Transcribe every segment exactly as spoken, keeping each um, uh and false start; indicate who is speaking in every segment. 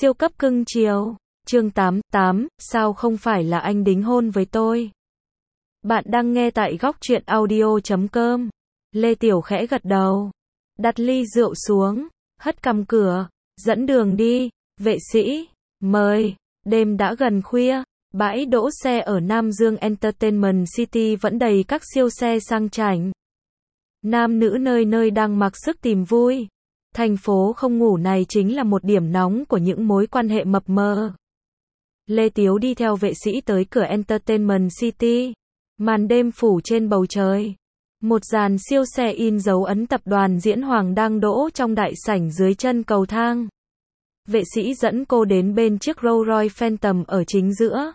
Speaker 1: Siêu cấp cưng chiều. Chương tám, tám, sao không phải là anh đính hôn với tôi? Bạn đang nghe tại góc truyện audio chấm com. Lê Tiểu khẽ gật đầu. Đặt ly rượu xuống. Hất cằm cửa. Dẫn đường đi. Vệ sĩ. Mời. Đêm đã gần khuya. Bãi đỗ xe ở Nam Dương Entertainment City vẫn đầy các siêu xe sang chảnh. Nam nữ nơi nơi đang mặc sức tìm vui. Thành phố không ngủ này chính là một điểm nóng của những mối quan hệ mập mờ. Lê Tiếu đi theo vệ sĩ tới cửa Entertainment City. Màn đêm phủ trên bầu trời. Một dàn siêu xe in dấu ấn tập đoàn Diễn Hoàng đang đỗ trong đại sảnh dưới chân cầu thang. Vệ sĩ dẫn cô đến bên chiếc Rolls Royce Phantom ở chính giữa.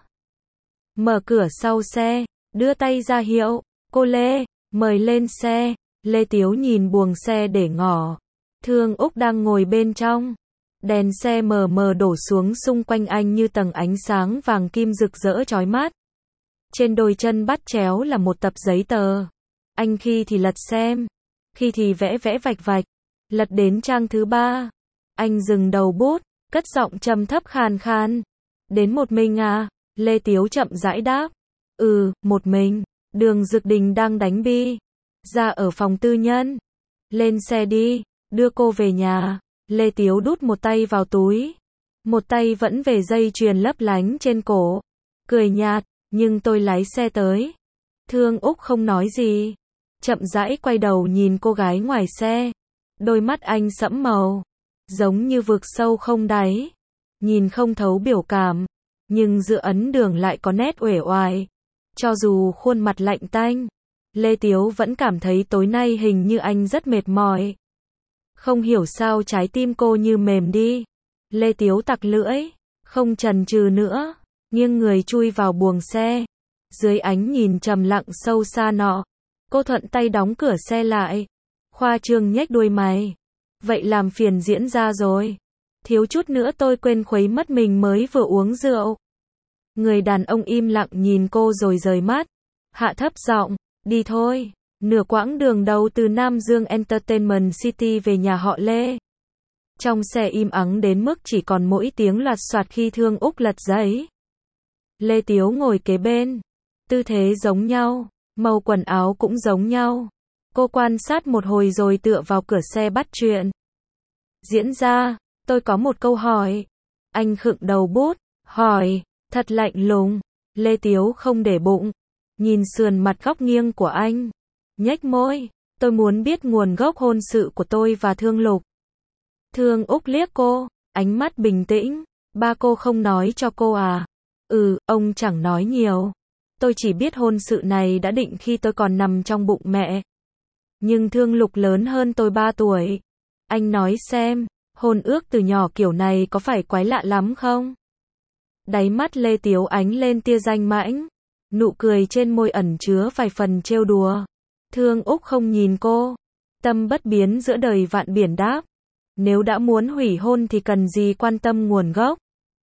Speaker 1: Mở cửa sau xe, đưa tay ra hiệu. Cô Lê, mời lên xe. Lê Tiếu nhìn buồng xe để ngỏ. Thương Úc đang ngồi bên trong. Đèn xe mờ mờ đổ xuống xung quanh anh như tầng ánh sáng vàng kim rực rỡ chói mắt. Trên đôi chân bắt chéo là một tập giấy tờ. Anh khi thì lật xem, khi thì vẽ vẽ vạch vạch. Lật đến trang thứ ba. Anh dừng đầu bút, cất giọng trầm thấp khàn khàn. Đến một mình à? Lê Tiếu chậm rãi đáp. Ừ, một mình. Đường Dực Đình đang đánh bi. Ra ở phòng tư nhân. Lên xe đi, đưa cô về nhà. Lê Tiếu đút một tay vào túi. Một tay vẫn về dây chuyền lấp lánh trên cổ. Cười nhạt, nhưng tôi lái xe tới. Thương Úc không nói gì. Chậm rãi quay đầu nhìn cô gái ngoài xe. Đôi mắt anh sẫm màu. Giống như vực sâu không đáy. Nhìn không thấu biểu cảm. Nhưng giữa ấn đường lại có nét uể oải. Cho dù khuôn mặt lạnh tanh, Lê Tiếu vẫn cảm thấy tối nay hình như anh rất mệt mỏi. Không hiểu sao trái tim cô như mềm đi. Lê Tiếu tặc lưỡi, không chần chừ nữa, nghiêng người chui vào buồng xe. Dưới ánh nhìn trầm lặng sâu xa nọ, cô thuận tay đóng cửa xe lại. Khoa trương nhếch đuôi mày. Vậy làm phiền diễn ra rồi. Thiếu chút nữa tôi quên khuấy mất mình mới vừa uống rượu. Người đàn ông im lặng nhìn cô rồi rời mắt. Hạ thấp giọng, đi thôi. Nửa quãng đường đầu từ Nam Dương Entertainment City về nhà họ Lê. Trong xe im ắng đến mức chỉ còn mỗi tiếng loạt soạt khi Thương Úc lật giấy. Lê Tiếu ngồi kế bên. Tư thế giống nhau, màu quần áo cũng giống nhau. Cô quan sát một hồi rồi tựa vào cửa xe bắt chuyện. Diễn ra, tôi có một câu hỏi. Anh khựng đầu bút, hỏi, thật lạnh lùng. Lê Tiếu không để bụng. Nhìn sườn mặt góc nghiêng của anh. Nhếch môi, tôi muốn biết nguồn gốc hôn sự của tôi và Thương Lục. Thương Úc liếc cô, ánh mắt bình tĩnh. Ba cô không nói cho cô à? Ừ, ông chẳng nói nhiều. Tôi chỉ biết hôn sự này đã định khi tôi còn nằm trong bụng mẹ. Nhưng Thương Lục lớn hơn tôi ba tuổi. Anh nói xem, hôn ước từ nhỏ kiểu này có phải quái lạ lắm không? Đáy mắt Lê Tiếu ánh lên tia danh mãnh. Nụ cười trên môi ẩn chứa vài phần trêu đùa. Thương Úc không nhìn cô. Tâm bất biến giữa đời vạn biển đáp. Nếu đã muốn hủy hôn thì cần gì quan tâm nguồn gốc.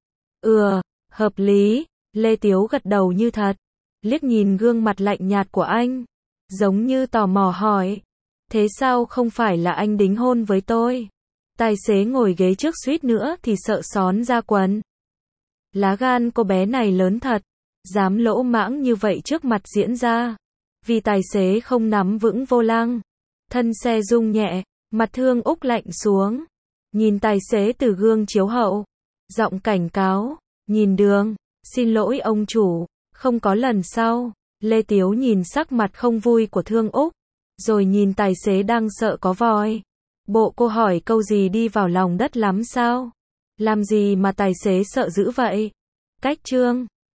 Speaker 1: Ừ, hợp lý. Lê Tiếu gật đầu như thật. Liếc nhìn gương mặt lạnh nhạt của anh. Giống như tò mò hỏi. Thế sao không phải là anh đính hôn với tôi? Tài xế ngồi ghế trước suýt nữa thì sợ xón ra quần. Lá gan cô bé này lớn thật. Dám lỗ mãng như vậy trước mặt diễn ra. Vì tài xế không nắm vững vô lăng. Thân xe rung nhẹ, mặt Thương Úc lạnh xuống. Nhìn tài xế từ gương chiếu hậu. Giọng cảnh cáo, nhìn đường, xin lỗi ông chủ, không có lần sau. Lê Tiếu nhìn sắc mặt không vui của Thương Úc. Rồi nhìn tài xế đang sợ có voi. Bộ cô hỏi câu gì đi vào lòng đất lắm sao? Làm gì mà tài xế sợ dữ vậy? Cách chương